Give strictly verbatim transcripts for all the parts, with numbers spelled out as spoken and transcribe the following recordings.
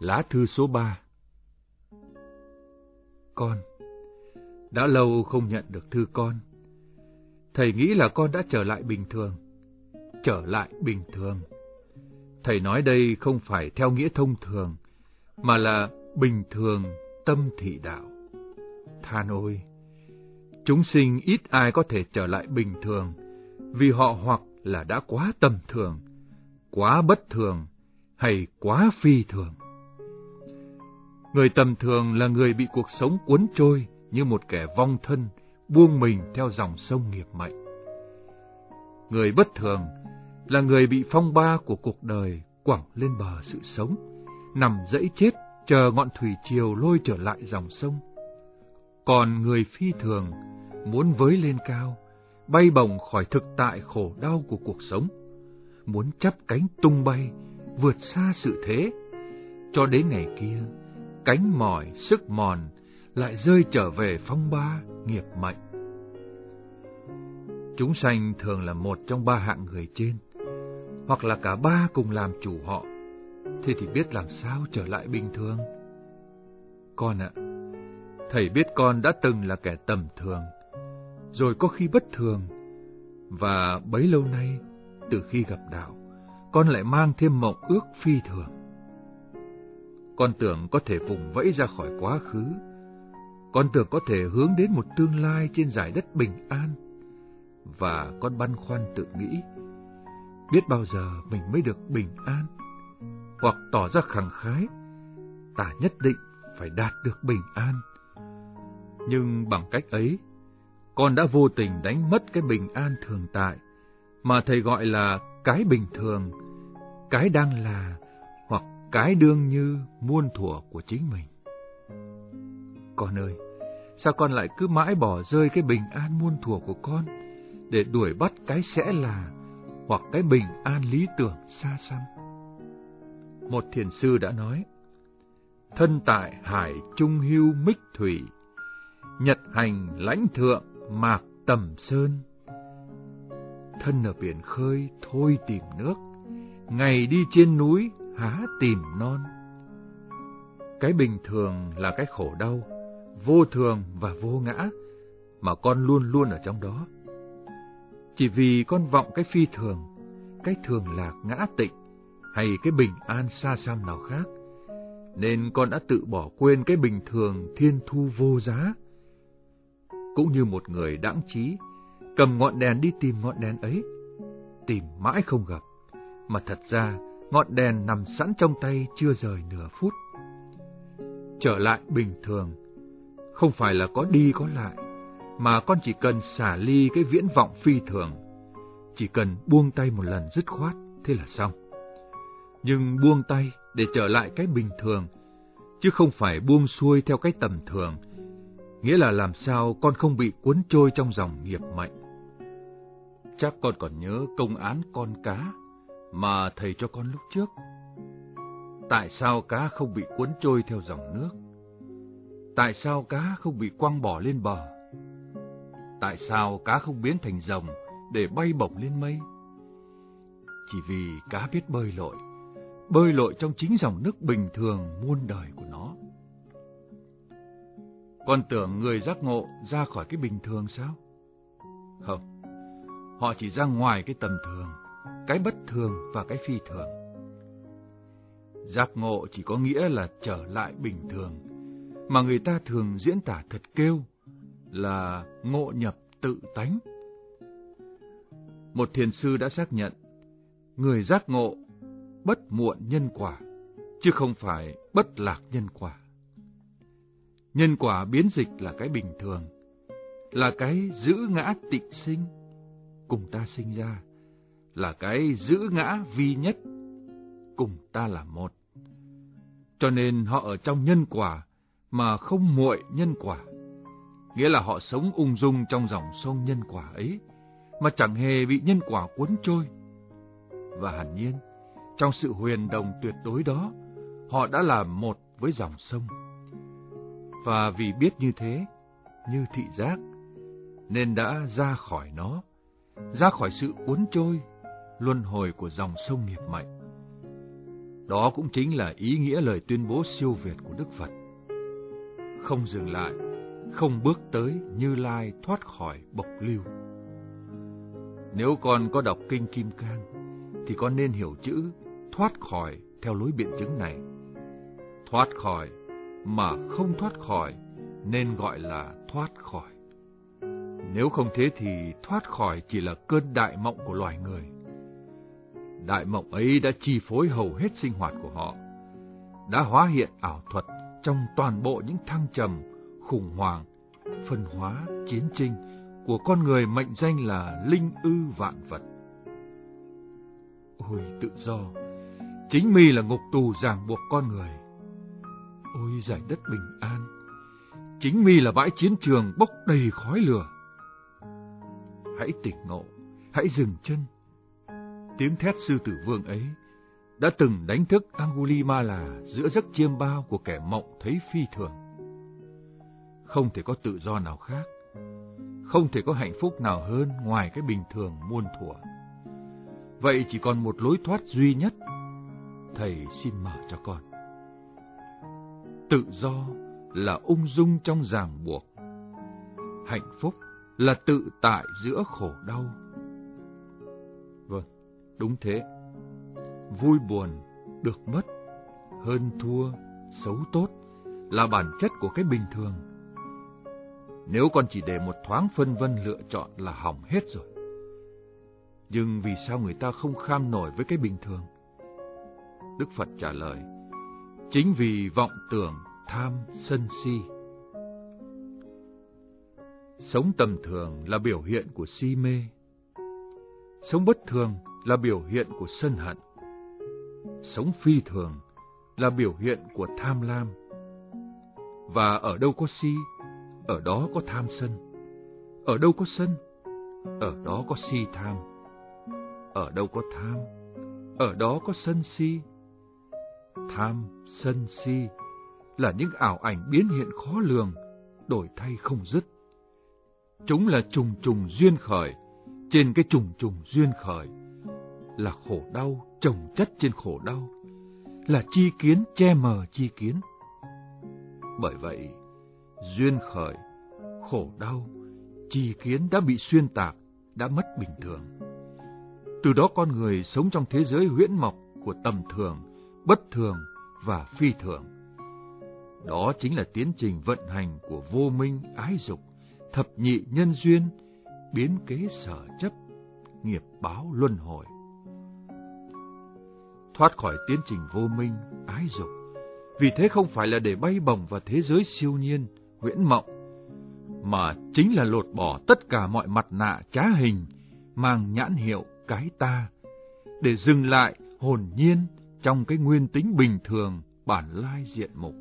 Lá thư số ba. Con, đã lâu không nhận được thư con. Thầy nghĩ là con đã trở lại bình thường. Trở lại bình thường. Thầy nói đây không phải theo nghĩa thông thường, mà là bình thường tâm thị đạo. Than ôi! Chúng sinh ít ai có thể trở lại bình thường, vì họ hoặc là đã quá tầm thường, quá bất thường, hay quá phi thường. Người tầm thường là người bị cuộc sống cuốn trôi như một kẻ vong thân, buông mình theo dòng sông nghiệp mệnh. Người bất thường là người bị phong ba của cuộc đời quẳng lên bờ sự sống, nằm dẫy chết chờ ngọn thủy triều lôi trở lại dòng sông. Còn người phi thường muốn với lên cao, bay bổng khỏi thực tại khổ đau của cuộc sống, muốn chắp cánh tung bay, vượt xa sự thế, cho đến ngày kia, cánh mỏi, sức mòn, lại rơi trở về phong ba, nghiệp mệnh. Chúng sanh thường là một trong ba hạng người trên, hoặc là cả ba cùng làm chủ họ, thế thì biết làm sao trở lại bình thường. Con ạ, thầy biết con đã từng là kẻ tầm thường, rồi có khi bất thường, và bấy lâu nay, từ khi gặp đạo, con lại mang thêm mộng ước phi thường. Con tưởng có thể vùng vẫy ra khỏi quá khứ, con tưởng có thể hướng đến một tương lai trên dải đất bình an, và con băn khoăn tự nghĩ, biết bao giờ mình mới được bình an, hoặc tỏ ra khẳng khái, ta nhất định phải đạt được bình an. Nhưng bằng cách ấy, con đã vô tình đánh mất cái bình an thường tại, mà thầy gọi là cái bình thường, cái đang là, hoặc cái đương như muôn thuở của chính mình. Con ơi, sao con lại cứ mãi bỏ rơi cái bình an muôn thuở của con, để đuổi bắt cái sẽ là, hoặc cái bình an lý tưởng xa xăm? Một thiền sư đã nói, thân tại hải trung hưu mích thủy, nhật hành lãnh thượng mạc tầm sơn. Thân ở biển khơi thôi tìm nước, ngày đi trên núi há tìm non. Cái bình thường là cái khổ đau, vô thường và vô ngã, mà con luôn luôn ở trong đó. Chỉ vì con vọng cái phi thường, cái thường lạc ngã tịnh, hay cái bình an xa xăm nào khác, nên con đã tự bỏ quên cái bình thường thiên thu vô giá. Cũng như một người đãng trí, cầm ngọn đèn đi tìm ngọn đèn ấy, tìm mãi không gặp, mà thật ra ngọn đèn nằm sẵn trong tay chưa rời nửa phút. Trở lại bình thường, không phải là có đi có lại, mà con chỉ cần xả ly cái viễn vọng phi thường, chỉ cần buông tay một lần dứt khoát, thế là xong. Nhưng buông tay để trở lại cái bình thường, chứ không phải buông xuôi theo cái tầm thường, nghĩa là làm sao con không bị cuốn trôi trong dòng nghiệp mệnh. Chắc con còn nhớ công án con cá mà thầy cho con lúc trước. Tại sao cá không bị cuốn trôi theo dòng nước? Tại sao cá không bị quăng bỏ lên bờ? Tại sao cá không biến thành rồng để bay bổng lên mây? Chỉ vì cá biết bơi lội, bơi lội trong chính dòng nước bình thường muôn đời của nó. Con tưởng người giác ngộ ra khỏi cái bình thường sao? Không, họ chỉ ra ngoài cái tầm thường, cái bất thường và cái phi thường. Giác ngộ chỉ có nghĩa là trở lại bình thường, mà người ta thường diễn tả thật kêu là ngộ nhập tự tánh. Một thiền sư đã xác nhận, người giác ngộ bất muộn nhân quả, chứ không phải bất lạc nhân quả. Nhân quả biến dịch là cái bình thường, là cái giữ ngã tịnh sinh, cùng ta sinh ra, là cái giữ ngã vi nhất, cùng ta là một. Cho nên họ ở trong nhân quả mà không muội nhân quả, nghĩa là họ sống ung dung trong dòng sông nhân quả ấy, mà chẳng hề bị nhân quả cuốn trôi. Và hẳn nhiên, trong sự huyền đồng tuyệt đối đó, họ đã là một với dòng sông. Và vì biết như thế, như thị giác, nên đã ra khỏi nó, ra khỏi sự cuốn trôi, luân hồi của dòng sông nghiệp mệnh. Đó cũng chính là ý nghĩa lời tuyên bố siêu việt của Đức Phật. Không dừng lại, không bước tới Như Lai thoát khỏi bộc lưu. Nếu con có đọc Kinh Kim Cang, thì con nên hiểu chữ thoát khỏi theo lối biện chứng này. Thoát khỏi mà không thoát khỏi nên gọi là thoát khỏi. Nếu không thế thì thoát khỏi chỉ là cơn đại mộng của loài người. Đại mộng ấy đã chi phối hầu hết sinh hoạt của họ, đã hóa hiện ảo thuật trong toàn bộ những thăng trầm, khủng hoảng, phân hóa, chiến tranh của con người mệnh danh là linh ư vạn vật. Ôi tự do, chính mi là ngục tù ràng buộc con người. Ôi giải đất bình an, chính mi là bãi chiến trường bốc đầy khói lửa. Hãy tỉnh ngộ, hãy dừng chân. Tiếng thét sư tử vương ấy đã từng đánh thức Angulimala giữa giấc chiêm bao của kẻ mộng thấy phi thường. Không thể có tự do nào khác, không thể có hạnh phúc nào hơn ngoài cái bình thường muôn thuở. Vậy chỉ còn một lối thoát duy nhất, thầy xin mở cho con. Tự do là ung dung trong ràng buộc, hạnh phúc là tự tại giữa khổ đau. Vâng, đúng thế. Vui buồn, được mất, hơn thua, xấu tốt là bản chất của cái bình thường. Nếu con chỉ để một thoáng phân vân lựa chọn là hỏng hết rồi. Nhưng vì sao người ta không kham nổi với cái bình thường? Đức Phật trả lời, chính vì vọng tưởng, tham, sân si. Sống tầm thường là biểu hiện của si mê. Sống bất thường là biểu hiện của sân hận. Sống phi thường là biểu hiện của tham lam. Và ở đâu có si, ở đó có tham sân. Ở đâu có sân, ở đó có si tham. Ở đâu có tham, ở đó có sân si. Tham, sân, si là những ảo ảnh biến hiện khó lường, đổi thay không dứt. Chúng là trùng trùng duyên khởi, trên cái trùng trùng duyên khởi là khổ đau chồng chất trên khổ đau, là chi kiến che mờ chi kiến. Bởi vậy, duyên khởi, khổ đau, chi kiến đã bị xuyên tạc, đã mất bình thường. Từ đó con người sống trong thế giới huyễn mộc của tầm thường, bất thường và phi thường. Đó chính là tiến trình vận hành của vô minh, ái dục, thập nhị nhân duyên, biến kế sở chấp, nghiệp báo luân hồi. Thoát khỏi tiến trình vô minh, ái dục, vì thế không phải là để bay bổng vào thế giới siêu nhiên, huyễn mộng, mà chính là lột bỏ tất cả mọi mặt nạ trá hình, mang nhãn hiệu cái ta, để dừng lại hồn nhiên trong cái nguyên tính bình thường, bản lai diện mục.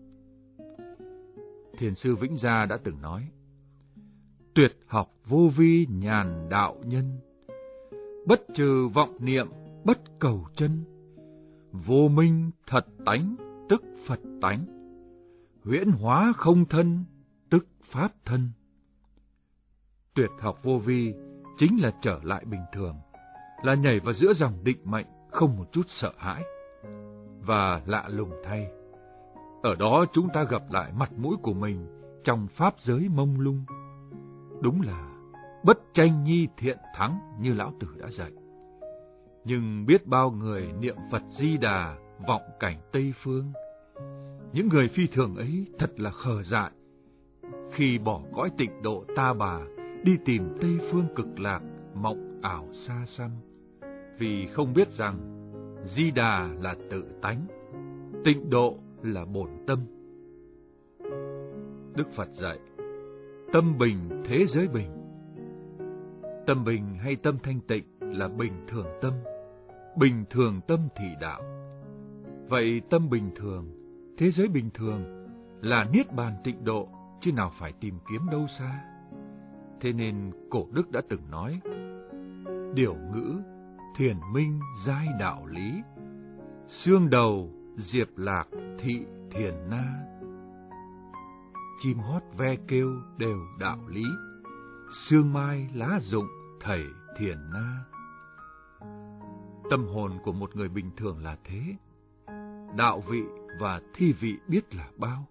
Thiền sư Vĩnh Gia đã từng nói, tuyệt học vô vi nhàn đạo nhân, bất trừ vọng niệm bất cầu chân, vô minh thật tánh tức Phật tánh, huyễn hóa không thân tức pháp thân. Tuyệt học vô vi chính là trở lại bình thường, là nhảy vào giữa dòng định mệnh không một chút sợ hãi. Và lạ lùng thay, ở đó chúng ta gặp lại mặt mũi của mình trong pháp giới mông lung. Đúng là bất tranh nhi thiện thắng như Lão Tử đã dạy. Nhưng biết bao người niệm Phật Di Đà vọng cảnh Tây Phương. Những người phi thường ấy thật là khờ dại, khi bỏ cõi tịnh độ ta bà đi tìm Tây Phương cực lạc mộng ảo xa xăm, vì không biết rằng Di Đà là tự tánh, tịnh độ là bổn tâm. Đức Phật dạy, tâm bình thế giới bình. Tâm bình hay tâm thanh tịnh là bình thường tâm, bình thường tâm thị đạo. Vậy tâm bình thường, thế giới bình thường là niết bàn tịnh độ, chứ nào phải tìm kiếm đâu xa. Thế nên cổ đức đã từng nói, điều ngữ thiền minh giai đạo lý, xương đầu diệp lạc thị thiền na. Chim hót ve kêu đều đạo lý, sương mai lá rụng thầy thiền na. Tâm hồn của một người bình thường là thế. đạo vị và thi vị biết là bao.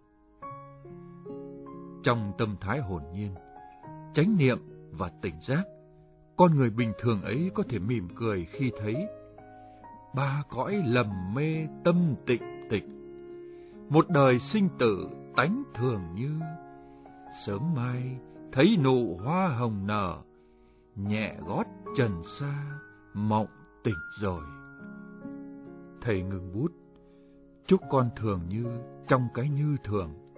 Trong tâm thái hồn nhiên, chánh niệm và tỉnh giác, con người bình thường ấy có thể mỉm cười khi thấy ba cõi lầm mê tâm tịnh tịch, một đời sinh tử tánh thường như, sớm mai thấy nụ hoa hồng nở, nhẹ gót trần xa mộng tỉnh rồi. Thầy ngừng bút, chúc con thường như trong cái như thường,